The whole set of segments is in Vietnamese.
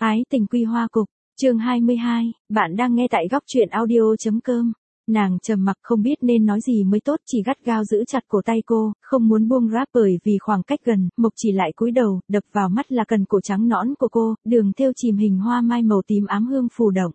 Ái tình quy hoa cục, chương 22, bạn đang nghe tại góc truyện audio.com. Nàng trầm mặc không biết nên nói gì mới tốt, chỉ gắt gao giữ chặt cổ tay cô, không muốn buông ráp bởi vì khoảng cách gần, Mộc Chỉ lại cúi đầu, đập vào mắt là cần cổ trắng nõn của cô, đường thêu chìm hình hoa mai màu tím ám hương phù động.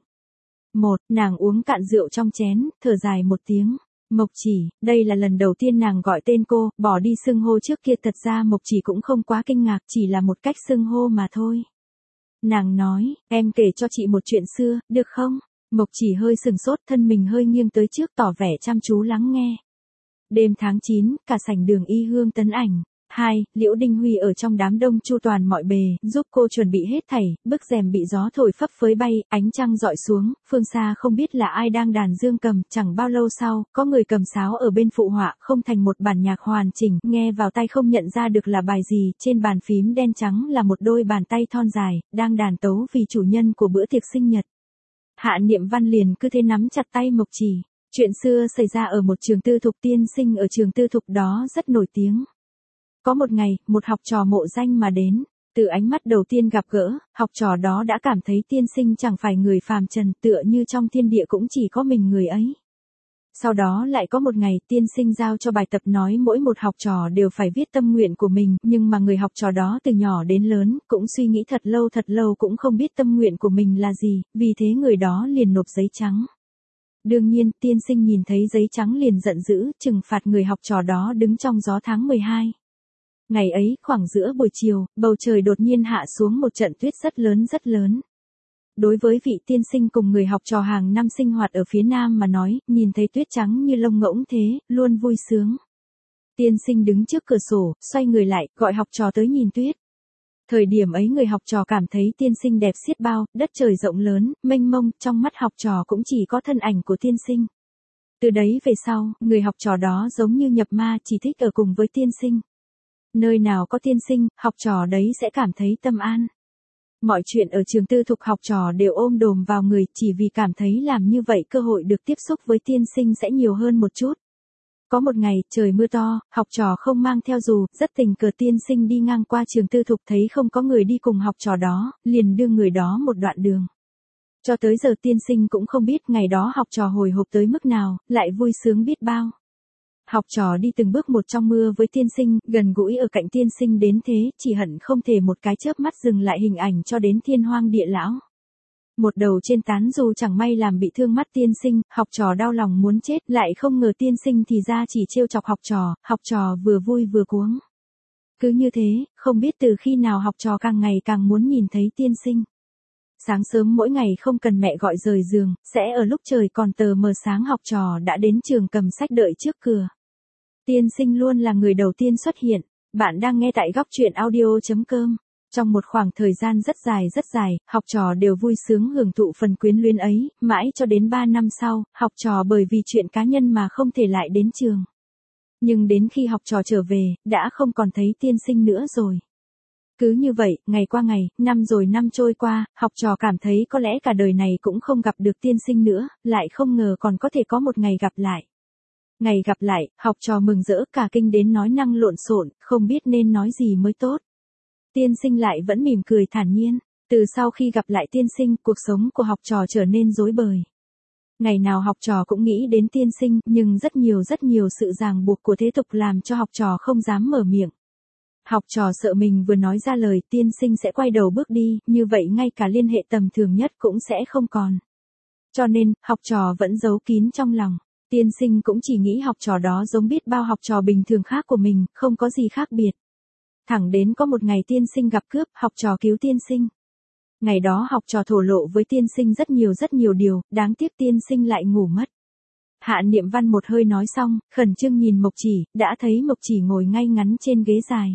Nàng uống cạn rượu trong chén, thở dài một tiếng. Mộc Chỉ, đây là lần đầu tiên nàng gọi tên cô, bỏ đi xưng hô trước kia, thật ra Mộc Chỉ cũng không quá kinh ngạc, chỉ là một cách xưng hô mà thôi. Nàng nói, em kể cho chị một chuyện xưa, được không? Mộc Chỉ hơi sừng sốt, thân mình hơi nghiêng tới trước tỏ vẻ chăm chú lắng nghe. Đêm tháng 9, cả sảnh đường Y Hương Tấn Ảnh. Liễu Đinh Huy ở trong đám đông chu toàn mọi bề, giúp cô chuẩn bị hết thảy, bức rèm bị gió thổi phấp phới bay, ánh trăng dọi xuống, phương xa không biết là ai đang đàn dương cầm, chẳng bao lâu sau, có người cầm sáo ở bên phụ họa, không thành một bản nhạc hoàn chỉnh, nghe vào tay không nhận ra được là bài gì, trên bàn phím đen trắng là một đôi bàn tay thon dài, đang đàn tấu vì chủ nhân của bữa tiệc sinh nhật. Hạ Niệm Văn liền cứ thế nắm chặt tay Mộc Chỉ. Chuyện xưa xảy ra ở một trường tư thục, tiên sinh ở trường tư thục đó rất nổi tiếng. Có một ngày, một học trò mộ danh mà đến. Từ ánh mắt đầu tiên gặp gỡ, học trò đó đã cảm thấy tiên sinh chẳng phải người phàm trần, tựa như trong thiên địa cũng chỉ có mình người ấy. Sau đó lại có một ngày, tiên sinh giao cho bài tập nói mỗi một học trò đều phải viết tâm nguyện của mình, nhưng mà người học trò đó từ nhỏ đến lớn, cũng suy nghĩ thật lâu cũng không biết tâm nguyện của mình là gì, vì thế người đó liền nộp giấy trắng. Đương nhiên, tiên sinh nhìn thấy giấy trắng liền giận dữ, trừng phạt người học trò đó đứng trong gió tháng 12. Ngày ấy, khoảng giữa buổi chiều, bầu trời đột nhiên hạ xuống một trận tuyết rất lớn. Đối với vị tiên sinh cùng người học trò hàng năm sinh hoạt ở phía Nam mà nói, nhìn thấy tuyết trắng như lông ngỗng thế, luôn vui sướng. Tiên sinh đứng trước cửa sổ, xoay người lại, gọi học trò tới nhìn tuyết. Thời điểm ấy người học trò cảm thấy tiên sinh đẹp xiết bao, đất trời rộng lớn, mênh mông, trong mắt học trò cũng chỉ có thân ảnh của tiên sinh. Từ đấy về sau, người học trò đó giống như nhập ma, chỉ thích ở cùng với tiên sinh. Nơi nào có tiên sinh, học trò đấy sẽ cảm thấy tâm an. Mọi chuyện ở trường tư thục học trò đều ôm đồm vào người, chỉ vì cảm thấy làm như vậy cơ hội được tiếp xúc với tiên sinh sẽ nhiều hơn một chút. Có một ngày, trời mưa to, học trò không mang theo dù, rất tình cờ tiên sinh đi ngang qua trường tư thục thấy không có người đi cùng học trò đó, liền đưa người đó một đoạn đường. Cho tới giờ tiên sinh cũng không biết ngày đó học trò hồi hộp tới mức nào, lại vui sướng biết bao. Học trò đi từng bước một trong mưa với tiên sinh, gần gũi ở cạnh tiên sinh đến thế, chỉ hận không thể một cái chớp mắt dừng lại hình ảnh cho đến thiên hoang địa lão. Một đầu trên tán dù chẳng may làm bị thương mắt tiên sinh, học trò đau lòng muốn chết, lại không ngờ tiên sinh thì ra chỉ trêu chọc học trò vừa vui vừa cuống. Cứ như thế, không biết từ khi nào học trò càng ngày càng muốn nhìn thấy tiên sinh. Sáng sớm mỗi ngày không cần mẹ gọi rời giường, sẽ ở lúc trời còn tờ mờ sáng học trò đã đến trường cầm sách đợi trước cửa. Tiên sinh luôn là người đầu tiên xuất hiện. Bạn đang nghe tại góc truyện audio.com. Trong một khoảng thời gian rất dài, học trò đều vui sướng hưởng thụ phần quyến luyến ấy, mãi cho đến 3 năm sau, học trò bởi vì chuyện cá nhân mà không thể lại đến trường. Nhưng đến khi học trò trở về, đã không còn thấy tiên sinh nữa rồi. Cứ như vậy, ngày qua ngày, năm rồi năm trôi qua, học trò cảm thấy có lẽ cả đời này cũng không gặp được tiên sinh nữa, lại không ngờ còn có thể có một ngày gặp lại. Ngày gặp lại, học trò mừng rỡ cả kinh đến nói năng lộn xộn, không biết nên nói gì mới tốt. Tiên sinh lại vẫn mỉm cười thản nhiên. Từ sau khi gặp lại tiên sinh, cuộc sống của học trò trở nên rối bời. Ngày nào học trò cũng nghĩ đến tiên sinh, nhưng rất nhiều sự ràng buộc của thế tục làm cho học trò không dám mở miệng. Học trò sợ mình vừa nói ra lời tiên sinh sẽ quay đầu bước đi, như vậy ngay cả liên hệ tầm thường nhất cũng sẽ không còn. Cho nên, học trò vẫn giấu kín trong lòng. Tiên sinh cũng chỉ nghĩ học trò đó giống biết bao học trò bình thường khác của mình, không có gì khác biệt. Thẳng đến có một ngày tiên sinh gặp cướp, học trò cứu tiên sinh. Ngày đó học trò thổ lộ với tiên sinh rất nhiều điều, đáng tiếc tiên sinh lại ngủ mất. Hạ Niệm Văn một hơi nói xong, khẩn trương nhìn Mộc Chỉ, đã thấy Mộc Chỉ ngồi ngay ngắn trên ghế dài.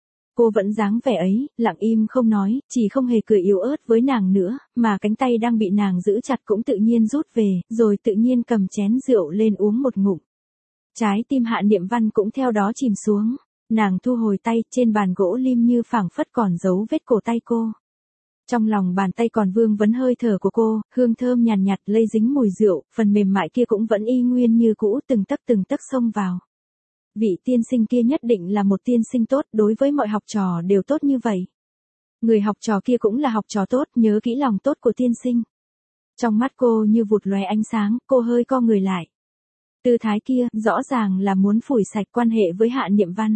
Cô vẫn dáng vẻ ấy, lặng im không nói, chỉ không hề cười yếu ớt với nàng nữa, mà cánh tay đang bị nàng giữ chặt cũng tự nhiên rút về, rồi tự nhiên cầm chén rượu lên uống một ngụm. Trái tim Hạ Niệm Văn cũng theo đó chìm xuống, nàng thu hồi tay, trên bàn gỗ lim như phảng phất còn dấu vết cổ tay cô. Trong lòng bàn tay còn vương vấn hơi thở của cô, hương thơm nhàn nhạt lây dính mùi rượu, phần mềm mại kia cũng vẫn y nguyên như cũ, từng tấc xông vào. Vị tiên sinh kia nhất định là một tiên sinh tốt, đối với mọi học trò đều tốt như vậy. Người học trò kia cũng là học trò tốt, nhớ kỹ lòng tốt của tiên sinh. Trong mắt cô như vụt lóe ánh sáng, cô hơi co người lại. Tư thái kia, rõ ràng là muốn phủi sạch quan hệ với Hạ Niệm Văn.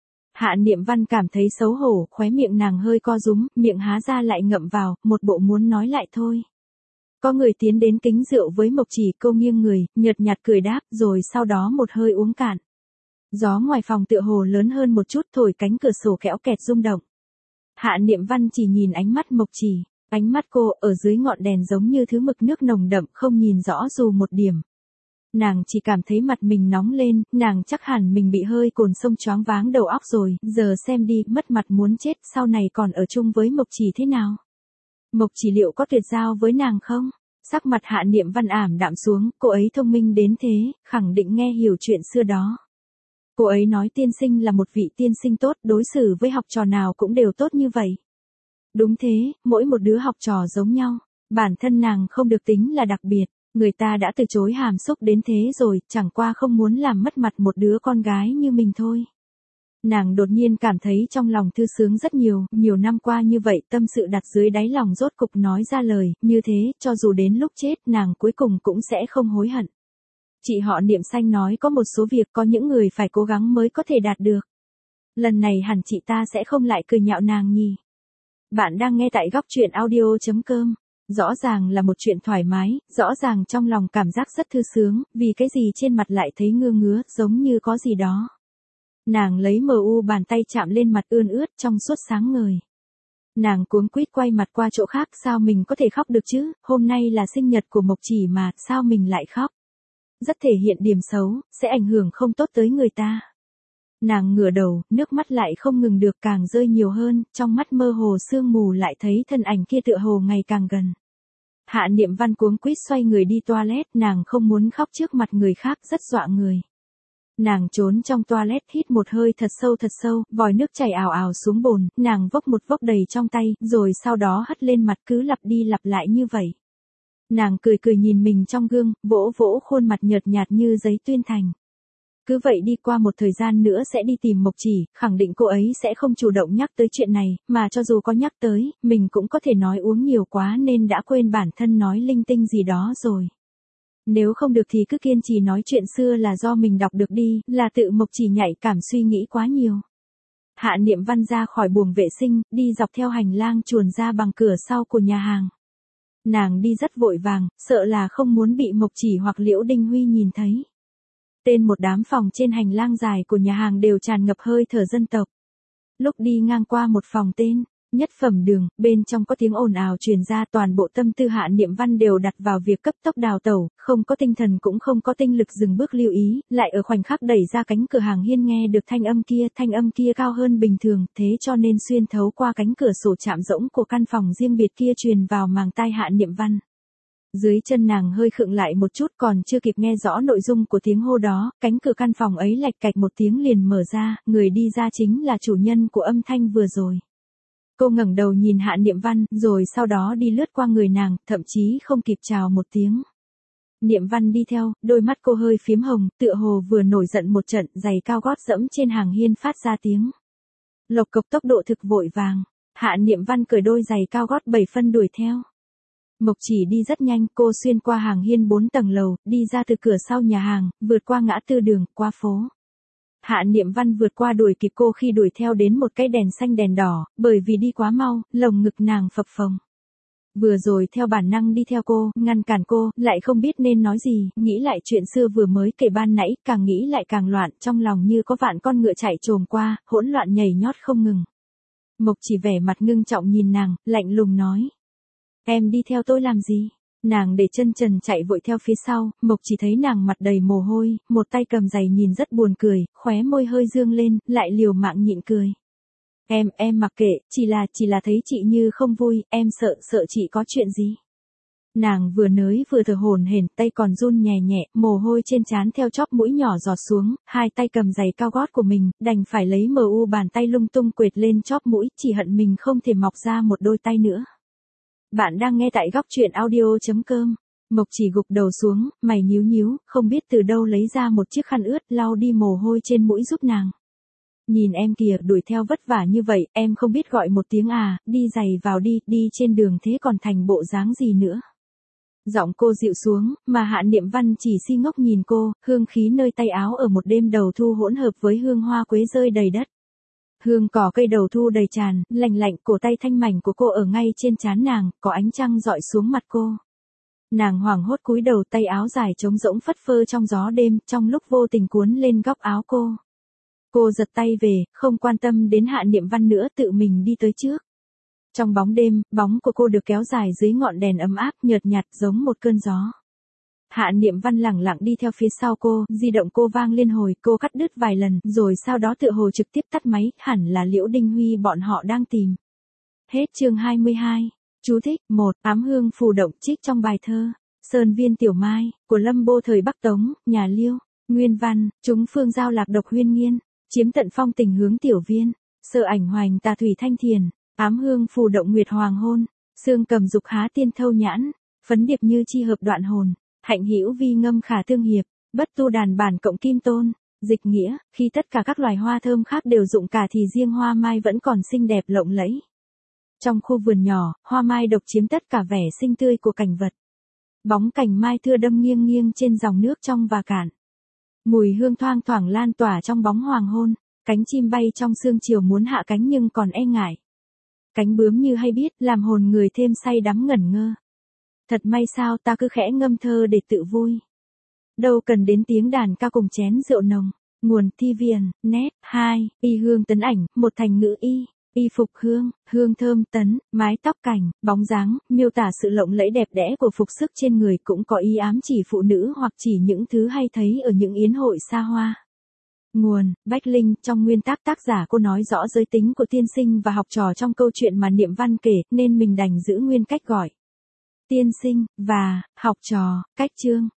Hạ Niệm Văn cảm thấy xấu hổ, khóe miệng nàng hơi co rúm, miệng há ra lại ngậm vào, một bộ muốn nói lại thôi. Có người tiến đến kính rượu với Mộc Chỉ, cô nghiêng người, nhợt nhạt cười đáp, rồi sau đó một hơi uống cạn. Gió ngoài phòng tựa hồ lớn hơn một chút, thổi cánh cửa sổ kéo kẹt rung động. Hạ Niệm Văn chỉ nhìn ánh mắt Mộc Chỉ, ánh mắt cô ở dưới ngọn đèn giống như thứ mực nước nồng đậm, không nhìn rõ dù một điểm. Nàng chỉ cảm thấy mặt mình nóng lên, nàng chắc hẳn mình bị hơi cồn sông choáng váng đầu óc rồi, giờ xem đi, mất mặt muốn chết, sau này còn ở chung với Mộc Chỉ thế nào? Mộc Chỉ liệu có tuyệt giao với nàng không? Sắc mặt Hạ Niệm Văn ảm đạm xuống, cô ấy thông minh đến thế, khẳng định nghe hiểu chuyện xưa đó. Cô ấy nói tiên sinh là một vị tiên sinh tốt, đối xử với học trò nào cũng đều tốt như vậy. Đúng thế, mỗi một đứa học trò giống nhau, bản thân nàng không được tính là đặc biệt, người ta đã từ chối hàm xúc đến thế rồi, chẳng qua không muốn làm mất mặt một đứa con gái như mình thôi. Nàng đột nhiên cảm thấy trong lòng thư sướng rất nhiều, nhiều năm qua như vậy tâm sự đặt dưới đáy lòng rốt cục nói ra lời, như thế, cho dù đến lúc chết nàng cuối cùng cũng sẽ không hối hận. Chị họ Niệm Xanh nói có một số việc có những người phải cố gắng mới có thể đạt được. Lần này hẳn chị ta sẽ không lại cười nhạo nàng nhỉ. Bạn đang nghe tại góc truyện audio.com. Rõ ràng là một chuyện thoải mái, rõ ràng trong lòng cảm giác rất thư sướng, vì cái gì trên mặt lại thấy ngứa ngứa, giống như có gì đó. Nàng lấy bàn tay chạm lên mặt ươn ướt trong suốt sáng ngời. Nàng cuống quýt quay mặt qua chỗ khác, sao mình có thể khóc được chứ, hôm nay là sinh nhật của Mộc Chỉ mà, sao mình lại khóc? Rất thể hiện điểm xấu, sẽ ảnh hưởng không tốt tới người ta. Nàng ngửa đầu, nước mắt lại không ngừng được càng rơi nhiều hơn, trong mắt mơ hồ sương mù lại thấy thân ảnh kia tựa hồ ngày càng gần. Hạ Niệm Văn cuống quýt xoay người đi toilet, nàng không muốn khóc trước mặt người khác, rất dọa người. Nàng trốn trong toilet hít một hơi thật sâu, vòi nước chảy ào ào xuống bồn, nàng vốc một vốc đầy trong tay, rồi sau đó hất lên mặt cứ lặp đi lặp lại như vậy. Nàng cười cười nhìn mình trong gương, vỗ vỗ khuôn mặt nhợt nhạt như giấy tuyên thành. Cứ vậy đi qua một thời gian nữa sẽ đi tìm Mộc Chỉ, khẳng định cô ấy sẽ không chủ động nhắc tới chuyện này, mà cho dù có nhắc tới, mình cũng có thể nói uống nhiều quá nên đã quên bản thân nói linh tinh gì đó rồi. Nếu không được thì cứ kiên trì nói chuyện xưa là do mình đọc được đi, là tự Mộc Chỉ nhạy cảm suy nghĩ quá nhiều. Hạ Niệm Văn ra khỏi buồng vệ sinh, đi dọc theo hành lang chuồn ra bằng cửa sau của nhà hàng. Nàng đi rất vội vàng, sợ là không muốn bị Mộc Chỉ hoặc Liễu Đinh Huy nhìn thấy. Tên một đám phòng trên hành lang dài của nhà hàng đều tràn ngập hơi thở dân tộc. Lúc đi ngang qua một phòng tên Nhất Phẩm Đường, bên trong có tiếng ồn ào truyền ra, toàn bộ tâm tư Hạ Niệm Văn đều đặt vào việc cấp tốc đào tẩu, không có tinh thần cũng không có tinh lực dừng bước lưu ý, lại ở khoảnh khắc đẩy ra cánh cửa hàng hiên nghe được thanh âm kia cao hơn bình thường, thế cho nên xuyên thấu qua cánh cửa sổ chạm rỗng của căn phòng riêng biệt kia truyền vào màng tai Hạ Niệm Văn. Dưới chân nàng hơi khựng lại một chút, còn chưa kịp nghe rõ nội dung của tiếng hô đó, cánh cửa căn phòng ấy lạch cạch một tiếng liền mở ra, người đi ra chính là chủ nhân của âm thanh vừa rồi. Cô ngẩng đầu nhìn Hạ Niệm Văn, rồi sau đó đi lướt qua người nàng, thậm chí không kịp chào một tiếng. Niệm Văn đi theo, đôi mắt cô hơi phím hồng, tựa hồ vừa nổi giận một trận, giày cao gót dẫm trên hàng hiên phát ra tiếng lộc cộc, tốc độ thực vội vàng. Hạ Niệm Văn cởi đôi giày cao gót 7 phân đuổi theo. Mộc Chỉ đi rất nhanh, cô xuyên qua hàng hiên 4 tầng lầu, đi ra từ cửa sau nhà hàng, vượt qua ngã tư đường, qua phố. Hạ Niệm Văn vượt qua đuổi kịp cô khi đuổi theo đến một cái đèn xanh đèn đỏ, bởi vì đi quá mau, lồng ngực nàng phập phồng. Vừa rồi theo bản năng đi theo cô, ngăn cản cô, lại không biết nên nói gì, nghĩ lại chuyện xưa vừa mới kể ban nãy, càng nghĩ lại càng loạn, trong lòng như có vạn con ngựa chạy trồm qua, hỗn loạn nhảy nhót không ngừng. Mộc Chỉ vẻ mặt ngưng trọng nhìn nàng, lạnh lùng nói. Em đi theo tôi làm gì? Nàng để chân trần chạy vội theo phía sau, Mộc Chỉ thấy nàng mặt đầy mồ hôi, một tay cầm giày nhìn rất buồn cười, khóe môi hơi dương lên, lại liều mạng nhịn cười. Em mặc kệ, chỉ là thấy chị như không vui, em sợ chị có chuyện gì. Nàng vừa nới vừa thở hổn hển, tay còn run nhẹ nhẹ, mồ hôi trên trán theo chóp mũi nhỏ giọt xuống, hai tay cầm giày cao gót của mình, đành phải lấy bàn tay lung tung quệt lên chóp mũi, chỉ hận mình không thể mọc ra một đôi tay nữa. Bạn đang nghe tại góc truyện audio.com. Mộc Chỉ gục đầu xuống, mày nhíu nhíu, không biết từ đâu lấy ra một chiếc khăn ướt lau đi mồ hôi trên mũi giúp nàng. Nhìn em kìa, đuổi theo vất vả như vậy, em không biết gọi một tiếng à, đi giày vào đi, đi trên đường thế còn thành bộ dáng gì nữa. Giọng cô dịu xuống, mà Hạ Niệm Văn chỉ si ngốc nhìn cô, hương khí nơi tay áo ở một đêm đầu thu hỗn hợp với hương hoa quế rơi đầy đất. Hương cỏ cây đầu thu đầy tràn, lành lạnh, cổ tay thanh mảnh của cô ở ngay trên trán nàng, có ánh trăng dọi xuống mặt cô. Nàng hoảng hốt cúi đầu, tay áo dài trống rỗng phất phơ trong gió đêm, trong lúc vô tình cuốn lên góc áo cô. Cô giật tay về, không quan tâm đến Hạ Niệm Văn nữa, tự mình đi tới trước. Trong bóng đêm, bóng của cô được kéo dài dưới ngọn đèn ấm áp nhợt nhạt giống một cơn gió. Hạ Niệm Văn lẳng lặng đi theo phía sau cô, di động cô vang liên hồi, cô cắt đứt vài lần, rồi sau đó tựa hồ trực tiếp tắt máy, hẳn là Liễu Đinh Huy bọn họ đang tìm. Hết chương 22. Chú thích: 1. Ám hương phù động trích trong bài thơ Sơn Viên Tiểu Mai, của Lâm Bô thời Bắc Tống, nhà Liêu. Nguyên văn: Chúng phương giao lạc độc huyên nghiên, chiếm tận phong tình hướng tiểu viên. Sợ ảnh hoành tà thủy thanh thiền, ám hương phù động nguyệt hoàng hôn. Sương cầm dục há tiên thâu nhãn, phấn điệp như chi hợp đoạn hồn. Hạnh hữu vi ngâm khả tương hiệp, bất tu đàn bản cộng kim tôn. Dịch nghĩa: khi tất cả các loài hoa thơm khác đều rụng cả thì riêng hoa mai vẫn còn xinh đẹp lộng lẫy. Trong khu vườn nhỏ, hoa mai độc chiếm tất cả vẻ xinh tươi của cảnh vật. Bóng cành mai thưa đâm nghiêng nghiêng trên dòng nước trong và cạn. Mùi hương thoang thoảng lan tỏa trong bóng hoàng hôn, cánh chim bay trong sương chiều muốn hạ cánh nhưng còn e ngại. Cánh bướm như hay biết, làm hồn người thêm say đắm ngẩn ngơ. Thật may sao ta cứ khẽ ngâm thơ để tự vui. Đâu cần đến tiếng đàn ca cùng chén rượu nồng. Nguồn: Thi Viền, Net. 2. Y hương tấn ảnh, một thành ngữ y. Y phục hương, hương thơm tấn, mái tóc cảnh, bóng dáng, miêu tả sự lộng lẫy đẹp đẽ của phục sức trên người, cũng có ý ám chỉ phụ nữ hoặc chỉ những thứ hay thấy ở những yến hội xa hoa. Nguồn: Bách Linh. Trong nguyên tác, tác giả cô nói rõ giới tính của tiên sinh và học trò trong câu chuyện mà Niệm Văn kể, nên mình đành giữ nguyên cách gọi tiên sinh và học trò, cách chương.